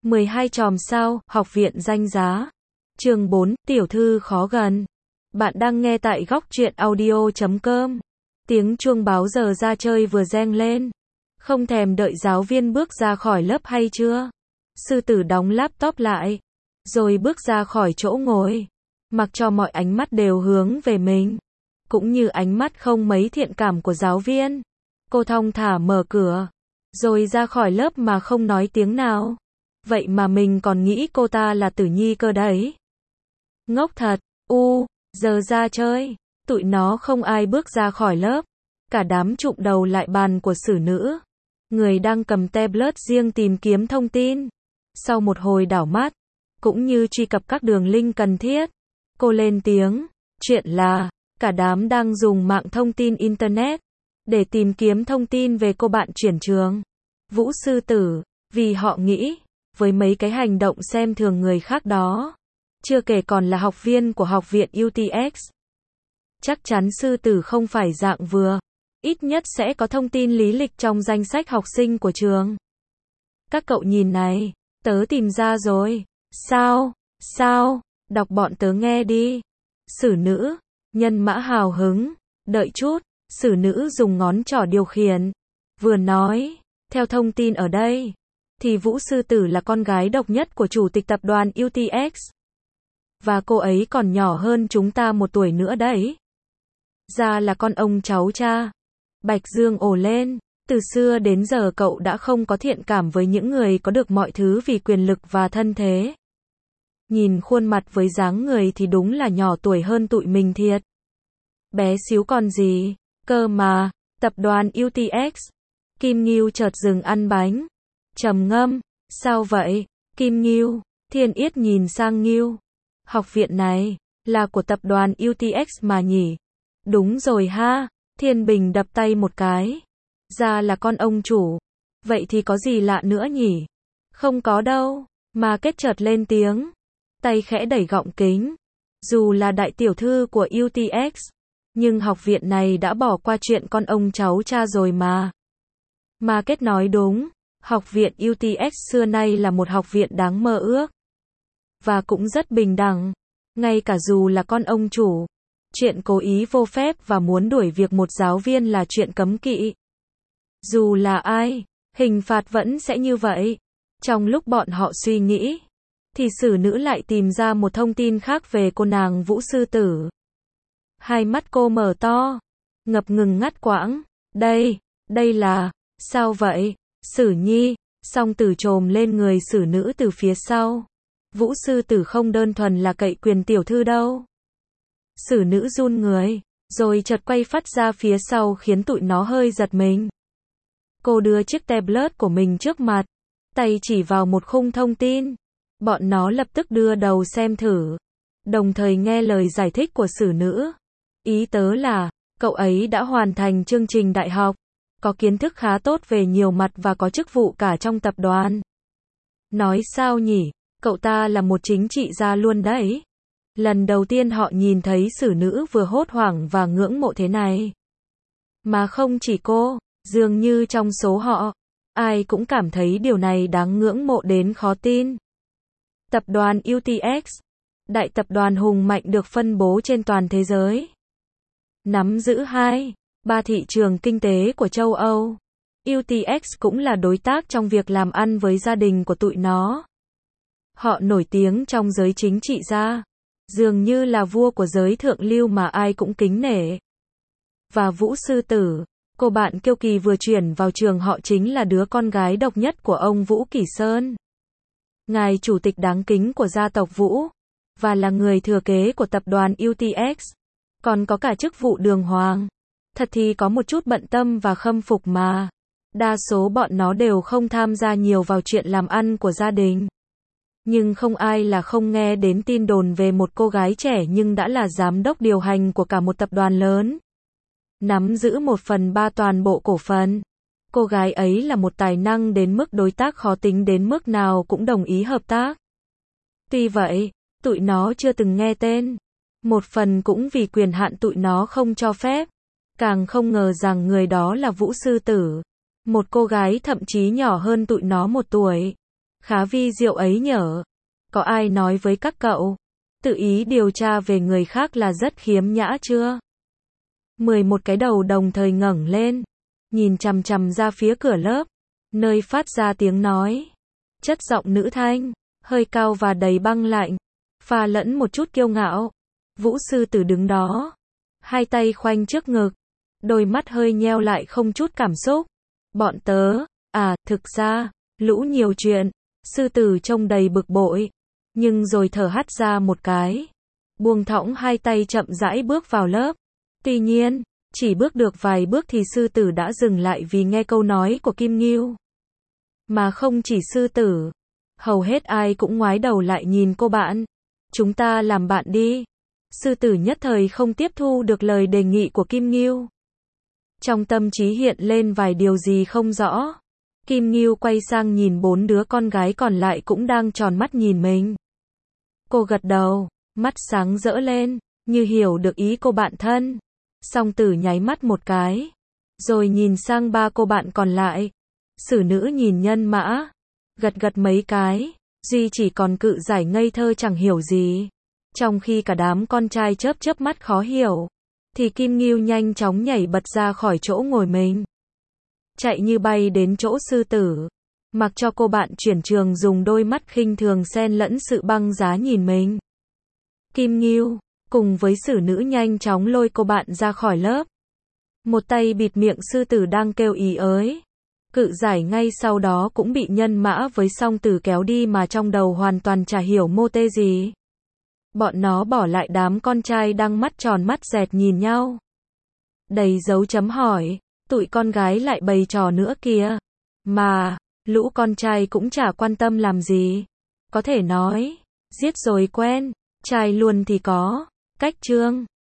12 chòm sao, học viện danh giá. Chương 4, tiểu thư khó gần. Bạn đang nghe tại góc truyện audio.com. Tiếng chuông báo giờ ra chơi vừa reng lên. Không thèm đợi giáo viên bước ra khỏi lớp hay chưa? Sư tử đóng laptop lại, rồi bước ra khỏi chỗ ngồi, mặc cho mọi ánh mắt đều hướng về mình, cũng như ánh mắt không mấy thiện cảm của giáo viên. Cô thong thả mở cửa, rồi ra khỏi lớp mà không nói tiếng nào. Vậy mà mình còn nghĩ cô ta là Tử Nhi cơ đấy. Ngốc thật, giờ ra chơi. Tụi nó không ai bước ra khỏi lớp. Cả đám chụm đầu lại bàn của xử nữ. Người đang cầm tablet riêng tìm kiếm thông tin. Sau một hồi đảo mắt, cũng như truy cập các đường link cần thiết, cô lên tiếng. Chuyện là, cả đám đang dùng mạng thông tin Internet để tìm kiếm thông tin về cô bạn chuyển trường, Vũ Sư Tử, vì họ nghĩ, với mấy cái hành động xem thường người khác đó, chưa kể còn là học viên của học viện UTX, chắc chắn Sư Tử không phải dạng vừa, ít nhất sẽ có thông tin lý lịch trong danh sách học sinh của trường. Các cậu nhìn này, tớ tìm ra rồi. Sao, đọc bọn tớ nghe đi. Xử nữ, nhân mã hào hứng, đợi chút, xử nữ dùng ngón trỏ điều khiển, vừa nói, theo thông tin ở đây, thì Vũ Sư Tử là con gái độc nhất của chủ tịch tập đoàn UTX. Và cô ấy còn nhỏ hơn chúng ta 1 tuổi nữa đấy. Ra là con ông cháu cha. Bạch Dương ồ lên, từ xưa đến giờ cậu đã không có thiện cảm với những người có được mọi thứ vì quyền lực và thân thế. Nhìn khuôn mặt với dáng người thì đúng là nhỏ tuổi hơn tụi mình thiệt. Bé xíu còn gì, cơ mà, tập đoàn UTX. Kim Ngưu chợt dừng ăn bánh, trầm ngâm, sao vậy, Kim Ngưu? Thiên Yết nhìn sang Ngưu. Học viện này, là của tập đoàn UTX mà nhỉ? Đúng rồi ha, Thiên Bình đập tay một cái. Ra là con ông chủ. Vậy thì có gì lạ nữa nhỉ? Không có đâu, mà kết chợt lên tiếng. Tay khẽ đẩy gọng kính. Dù là đại tiểu thư của UTX, nhưng học viện này đã bỏ qua chuyện con ông cháu cha rồi mà. Mà kết nói đúng, học viện UTX xưa nay là một học viện đáng mơ ước. Và cũng rất bình đẳng. Ngay cả dù là con ông chủ, chuyện cố ý vô phép và muốn đuổi việc một giáo viên là chuyện cấm kỵ. Dù là ai, hình phạt vẫn sẽ như vậy. Trong lúc bọn họ suy nghĩ, thì xử nữ lại tìm ra một thông tin khác về cô nàng Vũ Sư Tử. Hai mắt cô mở to, ngập ngừng ngắt quãng. Đây là, sao vậy? Sử Nhi, song tử chồm lên người xử nữ từ phía sau. Vũ Sư Tử không đơn thuần là cậy quyền tiểu thư đâu. Xử nữ run người, rồi chợt quay phắt ra phía sau khiến tụi nó hơi giật mình. Cô đưa chiếc tablet của mình trước mặt, tay chỉ vào một khung thông tin. Bọn nó lập tức đưa đầu xem thử, đồng thời nghe lời giải thích của xử nữ. Ý tớ là, cậu ấy đã hoàn thành chương trình đại học, có kiến thức khá tốt về nhiều mặt và có chức vụ cả trong tập đoàn. Nói sao nhỉ, cậu ta là một chính trị gia luôn đấy. Lần đầu tiên họ nhìn thấy xử nữ vừa hốt hoảng và ngưỡng mộ thế này. Mà không chỉ cô, dường như trong số họ, ai cũng cảm thấy điều này đáng ngưỡng mộ đến khó tin. Tập đoàn UTX, đại tập đoàn hùng mạnh được phân bố trên toàn thế giới. Nắm giữ 2-3 thị trường kinh tế của châu Âu. UTX cũng là đối tác trong việc làm ăn với gia đình của tụi nó. Họ nổi tiếng trong giới chính trị gia, dường như là vua của giới thượng lưu mà ai cũng kính nể. Và Vũ Sư Tử, cô bạn kiêu kỳ vừa chuyển vào trường họ chính là đứa con gái độc nhất của ông Vũ Kỷ Sơn, ngài chủ tịch đáng kính của gia tộc Vũ, và là người thừa kế của tập đoàn UTX, còn có cả chức vụ đường hoàng. Thật thì có một chút bận tâm và khâm phục mà. Đa số bọn nó đều không tham gia nhiều vào chuyện làm ăn của gia đình. Nhưng không ai là không nghe đến tin đồn về một cô gái trẻ nhưng đã là giám đốc điều hành của cả một tập đoàn lớn, nắm giữ 1/3 toàn bộ cổ phần. Cô gái ấy là một tài năng đến mức đối tác khó tính đến mức nào cũng đồng ý hợp tác. Tuy vậy, tụi nó chưa từng nghe tên. Một phần cũng vì quyền hạn tụi nó không cho phép. Càng không ngờ rằng người đó là Vũ Sư Tử, một cô gái thậm chí nhỏ hơn tụi nó 1 tuổi. Khá vi diệu ấy nhở. Có ai nói với các cậu, tự ý điều tra về người khác là rất khiếm nhã chưa? 11 cái đầu đồng thời ngẩng lên, nhìn chằm chằm ra phía cửa lớp, nơi phát ra tiếng nói. Chất giọng nữ thanh, hơi cao và đầy băng lạnh, pha lẫn một chút kiêu ngạo. Vũ sư tử đứng đó, hai tay khoanh trước ngực, đôi mắt hơi nheo lại không chút cảm xúc. Bọn tớ, thực ra, lũ nhiều chuyện. Sư tử trông đầy bực bội, nhưng rồi thở hắt ra một cái, buông thõng hai tay chậm rãi bước vào lớp. Tuy nhiên, chỉ bước được vài bước thì sư tử đã dừng lại vì nghe câu nói của Kim Ngưu. Mà không chỉ sư tử, hầu hết ai cũng ngoái đầu lại nhìn cô bạn. Chúng ta làm bạn đi. Sư tử nhất thời không tiếp thu được lời đề nghị của Kim Ngưu. Trong tâm trí hiện lên vài điều gì không rõ. Kim Ngưu quay sang nhìn 4 đứa con gái còn lại cũng đang tròn mắt nhìn mình. Cô gật đầu, mắt sáng rỡ lên, như hiểu được ý cô bạn thân. Song tử nháy mắt một cái, rồi nhìn sang 3 cô bạn còn lại. Sử nữ nhìn Nhân Mã, gật gật mấy cái, duy chỉ còn Cự Giải ngây thơ chẳng hiểu gì. Trong khi cả đám con trai chớp chớp mắt khó hiểu, thì Kim Ngưu nhanh chóng nhảy bật ra khỏi chỗ ngồi mình, chạy như bay đến chỗ sư tử, mặc cho cô bạn chuyển trường dùng đôi mắt khinh thường xen lẫn sự băng giá nhìn mình. Kim Ngưu cùng với sử nữ nhanh chóng lôi cô bạn ra khỏi lớp, một tay bịt miệng sư tử đang kêu ý ới. Cự Giải ngay sau đó cũng bị Nhân Mã với Song Tử kéo đi mà trong đầu hoàn toàn chả hiểu mô tê gì. Bọn nó bỏ lại đám con trai đang mắt tròn mắt dẹt nhìn nhau, đầy dấu chấm hỏi. Tụi con gái lại bày trò nữa kìa. Mà, lũ con trai cũng chả quan tâm làm gì. Có thể nói, giết rồi quen, trai luôn thì có. Cách chương